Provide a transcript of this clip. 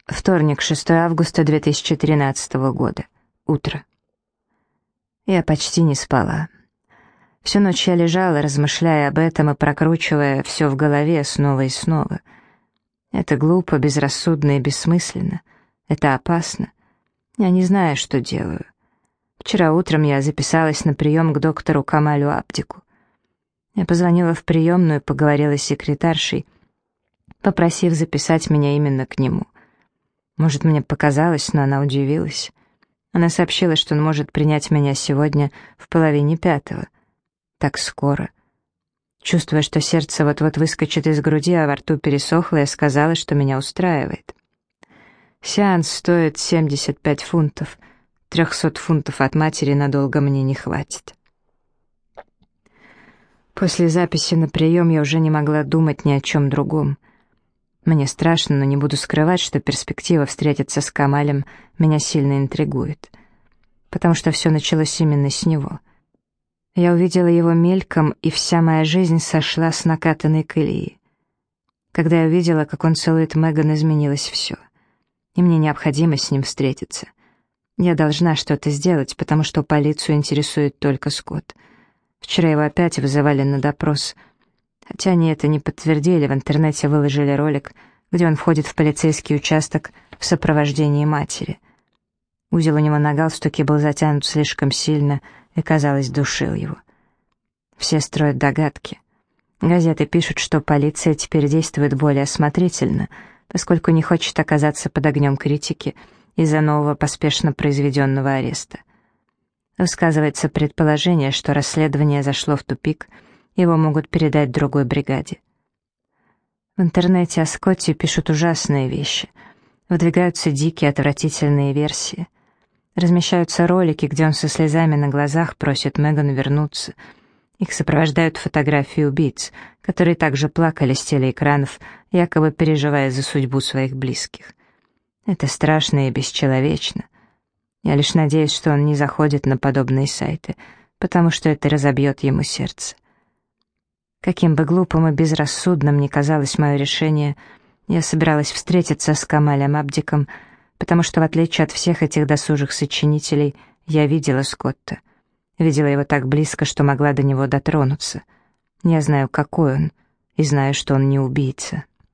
Вторник, 6 августа 2013 года. Утро. Я почти не спала. Всю ночь я лежала, размышляя об этом и прокручивая все в голове снова и снова. Это глупо, безрассудно и бессмысленно. Это опасно. Я не знаю, что делаю. Вчера утром я записалась на прием к доктору Камалю Абдику. Я позвонила в приемную и поговорила с секретаршей, попросив записать меня именно к нему. Может, мне показалось, но она удивилась. Она сообщила, что он может принять меня сегодня в 4:30. Так скоро. Чувствуя, что сердце вот-вот выскочит из груди, а во рту пересохло, я сказала, что меня устраивает. Сеанс стоит 75 фунтов. 300 фунтов от матери надолго мне не хватит. После записи на прием я уже не могла думать ни о чем другом. Мне страшно, но не буду скрывать, что перспектива встретиться с Камалем меня сильно интригует. Потому что все началось именно с него. Я увидела его мельком, и вся моя жизнь сошла с накатанной колеи. Когда я увидела, как он целует Меган, изменилось все. И мне необходимо с ним встретиться. Я должна что-то сделать, потому что полицию интересует только Скотт. Вчера его опять вызывали на допрос. Хотя они это не подтвердили, в интернете выложили ролик, где он входит в полицейский участок в сопровождении матери. Узел у него на галстуке был затянут слишком сильно и, казалось, душил его. Все строят догадки. Газеты пишут, что полиция теперь действует более осмотрительно, поскольку не хочет оказаться под огнем критики из-за нового поспешно произведенного ареста. Высказывается предположение, что расследование зашло в тупик, его могут передать другой бригаде. В интернете о Скотте пишут ужасные вещи. Выдвигаются дикие, отвратительные версии. Размещаются ролики, где он со слезами на глазах просит Меган вернуться. Их сопровождают фотографии убийц, которые также плакали с телеэкранов, якобы переживая за судьбу своих близких. Это страшно и бесчеловечно. Я лишь надеюсь, что он не заходит на подобные сайты, потому что это разобьет ему сердце. Каким бы глупым и безрассудным ни казалось мое решение, я собиралась встретиться с Камалем Абдиком, потому что, в отличие от всех этих досужих сочинителей, я видела Скотта. Видела его так близко, что могла до него дотронуться. Я знаю, какой он, и знаю, что он не убийца.